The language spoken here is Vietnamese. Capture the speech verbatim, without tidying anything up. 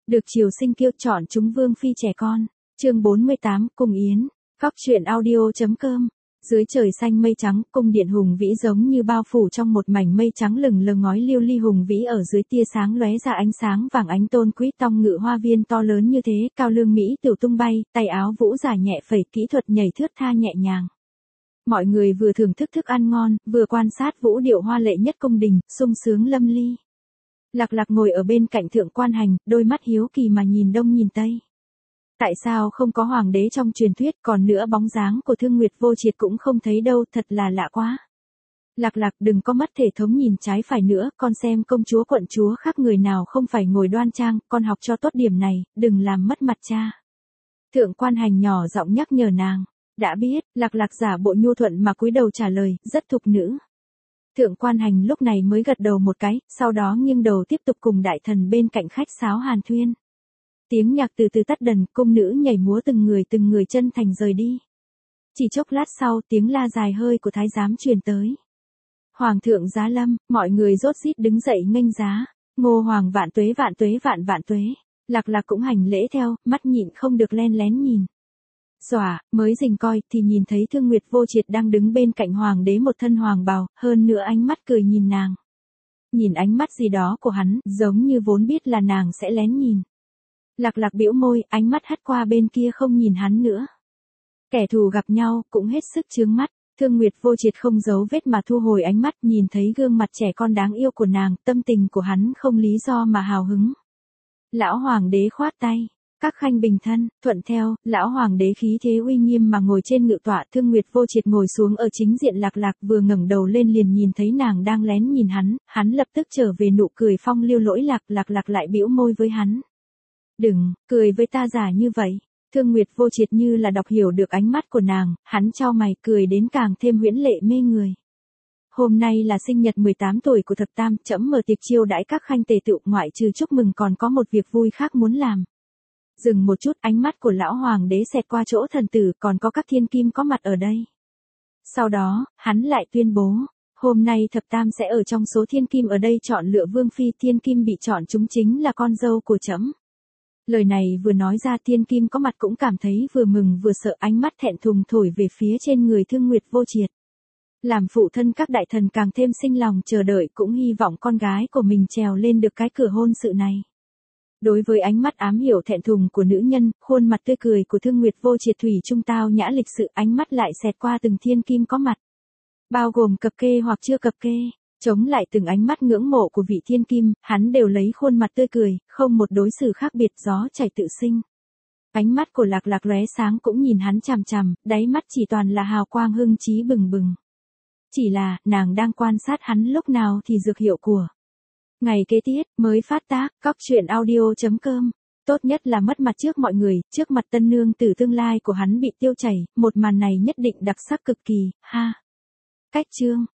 Được triều sinh kiêu chọn chúng vương phi trẻ con. Chương bốn mươi tám, Cung Yến. Góc truyện audio chấm com. Dưới trời xanh mây trắng, cung điện hùng vĩ giống như bao phủ trong một mảnh mây trắng lừng lờ, ngói liêu ly hùng vĩ ở dưới tia sáng lóe ra ánh sáng vàng ánh, tôn quý tông ngự hoa viên to lớn như thế, cao lương mỹ tiểu tung bay, tay áo vũ giả nhẹ phẩy, kỹ thuật nhảy thướt tha nhẹ nhàng. Mọi người vừa thưởng thức thức ăn ngon, vừa quan sát vũ điệu hoa lệ nhất cung đình, sung sướng lâm ly. Lạc Lạc ngồi ở bên cạnh Thượng Quan Hành, đôi mắt hiếu kỳ mà nhìn đông nhìn tây. Tại sao không có hoàng đế trong truyền thuyết, còn nữa bóng dáng của Thương Nguyệt Vô Triệt cũng không thấy đâu, thật là lạ quá. Lạc Lạc đừng có mất thể thống nhìn trái phải nữa, con xem công chúa quận chúa khác người nào không phải ngồi đoan trang, con học cho tốt điểm này, đừng làm mất mặt cha. Thượng Quan Hành nhỏ giọng nhắc nhở nàng. Đã biết, Lạc Lạc giả bộ nhu thuận mà cúi đầu trả lời, rất thục nữ. Thượng Quan Hành lúc này mới gật đầu một cái, sau đó nghiêng đầu tiếp tục cùng đại thần bên cạnh khách sáo hàn thuyên. Tiếng nhạc từ từ tắt dần, cung nữ nhảy múa từng người từng người chân thành rời đi. Chỉ chốc lát sau, tiếng la dài hơi của thái giám truyền tới. Hoàng thượng giá lâm, mọi người rốt rít đứng dậy nghênh giá. Ngô hoàng vạn tuế vạn tuế vạn vạn tuế. Lạc Lạc cũng hành lễ theo, mắt nhịn không được len lén nhìn. Xòa, mới rình coi thì nhìn thấy Thương Nguyệt Vô Triệt đang đứng bên cạnh hoàng đế một thân hoàng bào, hơn nữa ánh mắt cười nhìn nàng. Nhìn ánh mắt gì đó của hắn, giống như vốn biết là nàng sẽ lén nhìn. Lạc Lạc bĩu môi, ánh mắt hất qua bên kia không nhìn hắn nữa. Kẻ thù gặp nhau, cũng hết sức chướng mắt. Thương Nguyệt Vô Triệt không giấu vết mà thu hồi ánh mắt, nhìn thấy gương mặt trẻ con đáng yêu của nàng, tâm tình của hắn không lý do mà hào hứng. Lão hoàng đế khoát tay. Các khanh bình thân, thuận theo, lão hoàng đế khí thế uy nghiêm mà ngồi trên ngự tọa. Thương Nguyệt Vô Triệt ngồi xuống ở chính diện Lạc Lạc, vừa ngẩng đầu lên liền nhìn thấy nàng đang lén nhìn hắn, hắn lập tức trở về nụ cười phong lưu lỗi lạc. Lạc Lạc lại bĩu môi với hắn. Đừng, cười với ta giả như vậy. Thương Nguyệt Vô Triệt như là đọc hiểu được ánh mắt của nàng, hắn chau mày cười đến càng thêm huyễn lệ mê người. Hôm nay là sinh nhật mười tám tuổi của thập tam, trẫm mở tiệc chiêu đãi các khanh tề tựu, ngoại trừ chúc mừng còn có một việc vui khác muốn làm. Dừng một chút, ánh mắt của lão hoàng đế xẹt qua chỗ thần tử, còn có các thiên kim có mặt ở đây. Sau đó, hắn lại tuyên bố, hôm nay thập tam sẽ ở trong số thiên kim ở đây chọn lựa vương phi, thiên kim bị chọn chúng chính là con dâu của trẫm. Lời này vừa nói ra, thiên kim có mặt cũng cảm thấy vừa mừng vừa sợ, ánh mắt thẹn thùng thổi về phía trên người Thương Nguyệt Vô Triệt. Làm phụ thân các đại thần càng thêm sinh lòng chờ đợi, cũng hy vọng con gái của mình trèo lên được cái cửa hôn sự này. Đối với ánh mắt ám hiểu thẹn thùng của nữ nhân, khuôn mặt tươi cười của Thương Nguyệt Vô Triệt thủy chung tao nhã lịch sự, ánh mắt lại xẹt qua từng thiên kim có mặt. Bao gồm cập kê hoặc chưa cập kê, chống lại từng ánh mắt ngưỡng mộ của vị thiên kim, hắn đều lấy khuôn mặt tươi cười, không một đối xử khác biệt, gió chảy tự sinh. Ánh mắt của Lạc Lạc lóe sáng cũng nhìn hắn chằm chằm, đáy mắt chỉ toàn là hào quang hưng trí bừng bừng. Chỉ là, nàng đang quan sát hắn lúc nào thì dược hiệu của. Ngày kế tiếp, mới phát tác, góc truyện audio chấm com. Tốt nhất là mất mặt trước mọi người, trước mặt tân nương tử tương lai của hắn bị tiêu chảy, một màn này nhất định đặc sắc cực kỳ, ha. Cách chương.